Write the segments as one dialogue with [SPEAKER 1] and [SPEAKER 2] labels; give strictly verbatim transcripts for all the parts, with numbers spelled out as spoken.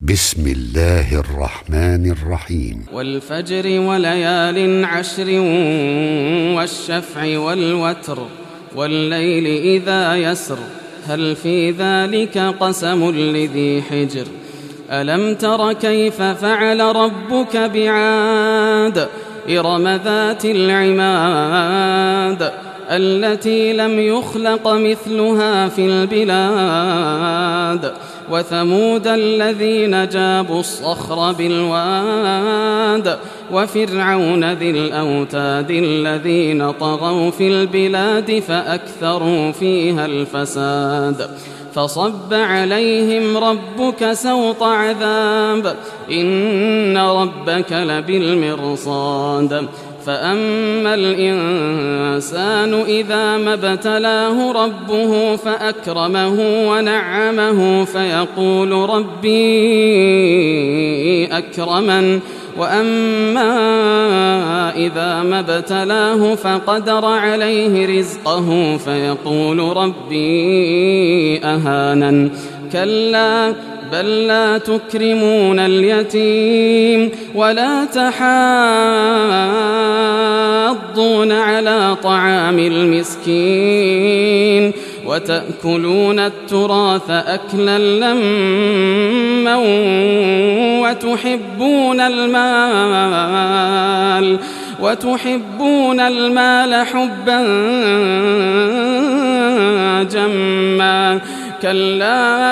[SPEAKER 1] بسم الله الرحمن الرحيم
[SPEAKER 2] والفجر وليال عشر والشفع والوتر والليل إذا يسر هل في ذلك قسم لذي حجر ألم تر كيف فعل ربك بعاد إرم ذات العماد التي لم يخلق مثلها في البلاد وثمود الذين جابوا الصخر بالواد وفرعون ذي الأوتاد الذين طغوا في البلاد فأكثروا فيها الفساد فصب عليهم ربك سوط عذاب إن ربك لبالمرصاد فأما الإنسان إذا ما ابتلاه ربه فأكرمه ونعمه فيقول ربي أكرمن وأما إذا ما ابتلاه فقدر عليه رزقه فيقول ربي أهانن كلا بل لا تكرمون اليتيم ولا تحاضون على طعام المسكين وتأكلون التراث أكلا لما وتحبون المال وتحبون المال حبا جما كلا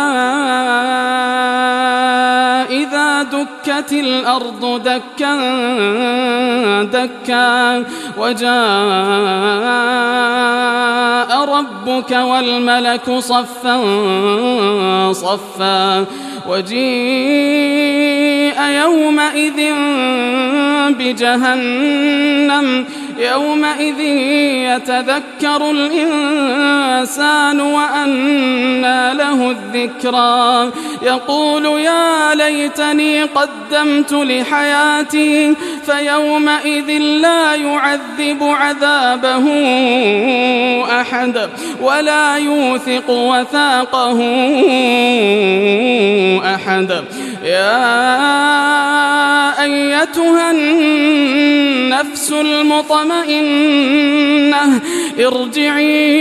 [SPEAKER 2] إذا دكت الأرض دكا دكا وجاء ربك والملك صفا صفا وجيء يومئذ بجهنم يومئذ يتذكر الإنسان وأنى له الذكرى يقول يا ليتني قدمت لحياتي فيومئذ لا يعذب عذابه أحد ولا يوثق وثاقه أحد يا أيتها النفس المطمئنة ارجعي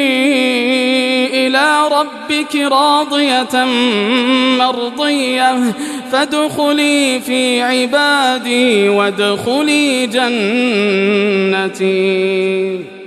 [SPEAKER 2] إلى ربك راضية مرضية فادخلي في عبادي وادخلي جنتي.